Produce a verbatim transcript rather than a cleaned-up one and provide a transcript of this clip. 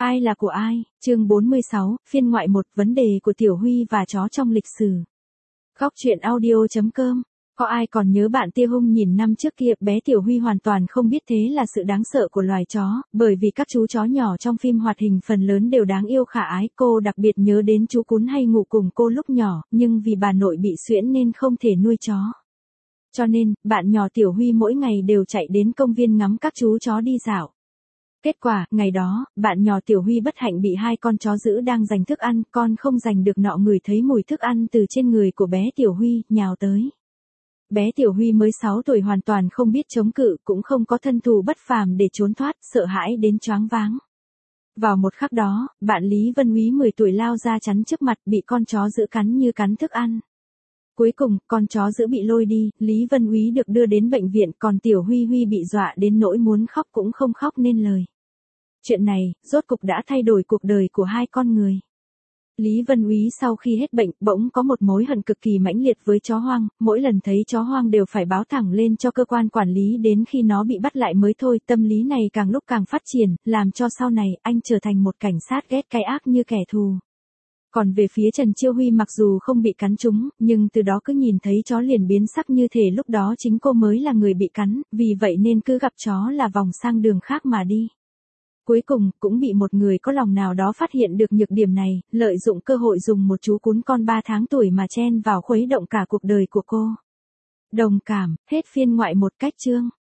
Ai là của ai? Chương bốn mươi sáu, phiên ngoại một, vấn đề của Tiểu Huy và chó trong lịch sử. Góc truyện audio.com. Có ai còn nhớ bạn Tia Hung nhìn năm trước kia, bé Tiểu Huy hoàn toàn không biết thế là sự đáng sợ của loài chó, bởi vì các chú chó nhỏ trong phim hoạt hình phần lớn đều đáng yêu khả ái. Cô đặc biệt nhớ đến chú cún hay ngủ cùng cô lúc nhỏ, nhưng vì bà nội bị suyễn nên không thể nuôi chó. Cho nên, bạn nhỏ Tiểu Huy mỗi ngày đều chạy đến công viên ngắm các chú chó đi dạo. Kết quả, ngày đó, bạn nhỏ Tiểu Huy bất hạnh bị hai con chó dữ đang giành thức ăn, con không giành được nọ ngửi thấy mùi thức ăn từ trên người của bé Tiểu Huy, nhào tới. Bé Tiểu Huy mới sáu tuổi hoàn toàn không biết chống cự, cũng không có thân thủ bất phàm để trốn thoát, sợ hãi đến choáng váng. Vào một khắc đó, bạn Lý Vân Úy mười tuổi lao ra chắn trước mặt, bị con chó dữ cắn như cắn thức ăn. Cuối cùng, con chó dữ bị lôi đi, Lý Vân Úy được đưa đến bệnh viện, còn Tiểu Huy Huy bị dọa đến nỗi muốn khóc cũng không khóc nên lời. Chuyện này, rốt cục đã thay đổi cuộc đời của hai con người. Lý Vân Úy sau khi hết bệnh, bỗng có một mối hận cực kỳ mãnh liệt với chó hoang, mỗi lần thấy chó hoang đều phải báo thẳng lên cho cơ quan quản lý đến khi nó bị bắt lại mới thôi. Tâm lý này càng lúc càng phát triển, làm cho sau này, anh trở thành một cảnh sát ghét cái ác như kẻ thù. Còn về phía Trần Chiêu Huy mặc dù không bị cắn trúng, nhưng từ đó cứ nhìn thấy chó liền biến sắc như thể lúc đó chính cô mới là người bị cắn, vì vậy nên cứ gặp chó là vòng sang đường khác mà đi. Cuối cùng, cũng bị một người có lòng nào đó phát hiện được nhược điểm này, lợi dụng cơ hội dùng một chú cún con ba tháng tuổi mà chen vào khuấy động cả cuộc đời của cô. Đồng cảm, hết phiên ngoại một cách chương.